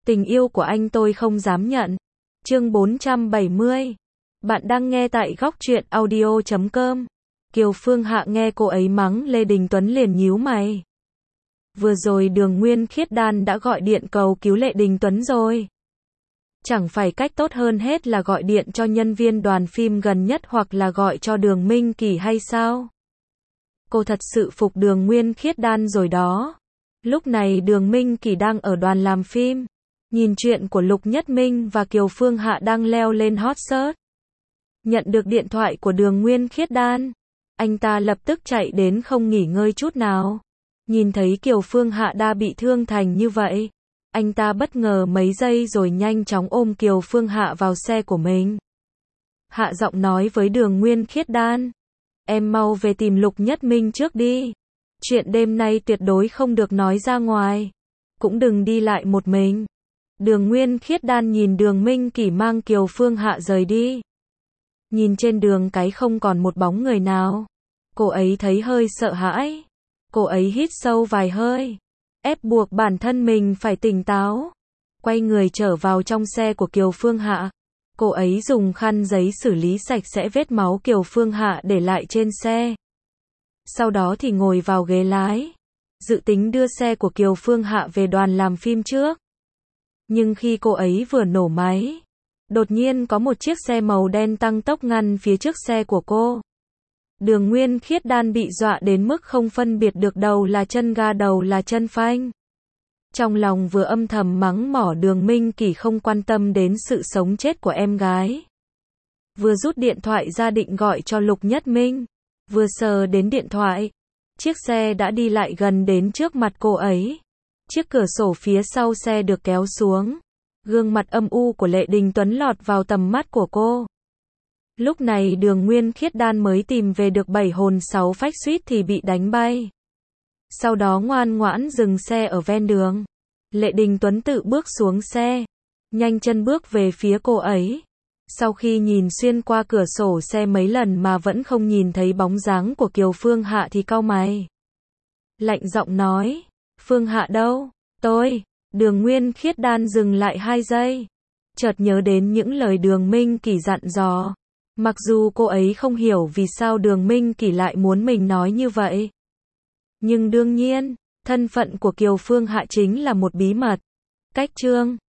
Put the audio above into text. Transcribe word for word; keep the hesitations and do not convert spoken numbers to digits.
Tình yêu của anh tôi không dám nhận. Chương bốn trăm bảy mươi. Bạn đang nghe tại góc truyện audio chấm com. Kiều Phương Hạ nghe cô ấy mắng Lê Đình Tuấn liền nhíu mày. Vừa rồi Đường Nguyên Khiết Đan đã gọi điện cầu cứu Lê Đình Tuấn rồi. Chẳng phải cách tốt hơn hết là gọi điện cho nhân viên đoàn phim gần nhất hoặc là gọi cho Đường Minh Kỳ hay sao? Cô thật sự phục Đường Nguyên Khiết Đan rồi đó. Lúc này Đường Minh Kỳ đang ở đoàn làm phim. Nhìn chuyện của Lục Nhất Minh và Kiều Phương Hạ đang leo lên hot search. Nhận được điện thoại của Đường Nguyên Khiết Đan, anh ta lập tức chạy đến không nghỉ ngơi chút nào. Nhìn thấy Kiều Phương Hạ đã bị thương thành như vậy, anh ta bất ngờ mấy giây rồi nhanh chóng ôm Kiều Phương Hạ vào xe của mình. Hạ giọng nói với Đường Nguyên Khiết Đan, em mau về tìm Lục Nhất Minh trước đi. Chuyện đêm nay tuyệt đối không được nói ra ngoài. Cũng đừng đi lại một mình. Đường Nguyên Khiết Đan nhìn Đường Minh Kỳ mang Kiều Phương Hạ rời đi. Nhìn trên đường cái không còn một bóng người nào. Cô ấy thấy hơi sợ hãi. Cô ấy hít sâu vài hơi. Ép buộc bản thân mình phải tỉnh táo. Quay người trở vào trong xe của Kiều Phương Hạ. Cô ấy dùng khăn giấy xử lý sạch sẽ vết máu Kiều Phương Hạ để lại trên xe. Sau đó thì ngồi vào ghế lái. Dự tính đưa xe của Kiều Phương Hạ về đoàn làm phim trước. Nhưng khi cô ấy vừa nổ máy, đột nhiên có một chiếc xe màu đen tăng tốc ngăn phía trước xe của cô. Đường Nguyên Khiết Đan bị dọa đến mức không phân biệt được đầu là chân ga đầu là chân phanh. Trong lòng vừa âm thầm mắng mỏ Đường Minh Kỳ không quan tâm đến sự sống chết của em gái. Vừa rút điện thoại ra định gọi cho Lục Nhất Minh. Vừa sờ đến điện thoại, chiếc xe đã đi lại gần đến trước mặt cô ấy. Chiếc cửa sổ phía sau xe được kéo xuống. Gương mặt âm u của Lê Đình Tuấn lọt vào tầm mắt của cô. Lúc này Đường Nguyên Khiết Đan mới tìm về được bảy hồn sáu phách suýt thì bị đánh bay. Sau đó ngoan ngoãn dừng xe ở ven đường. Lê Đình Tuấn tự bước xuống xe, nhanh chân bước về phía cô ấy. Sau khi nhìn xuyên qua cửa sổ xe mấy lần mà vẫn không nhìn thấy bóng dáng của Kiều Phương Hạ thì cau mày. Lạnh giọng nói, Phương Hạ đâu? Tôi. Đường Nguyên Khiết Đan dừng lại hai giây. Chợt nhớ đến những lời Đường Minh Kỳ dặn dò. Mặc dù cô ấy không hiểu vì sao Đường Minh Kỳ lại muốn mình nói như vậy. Nhưng đương nhiên, thân phận của Kiều Phương Hạ chính là một bí mật. Cách chương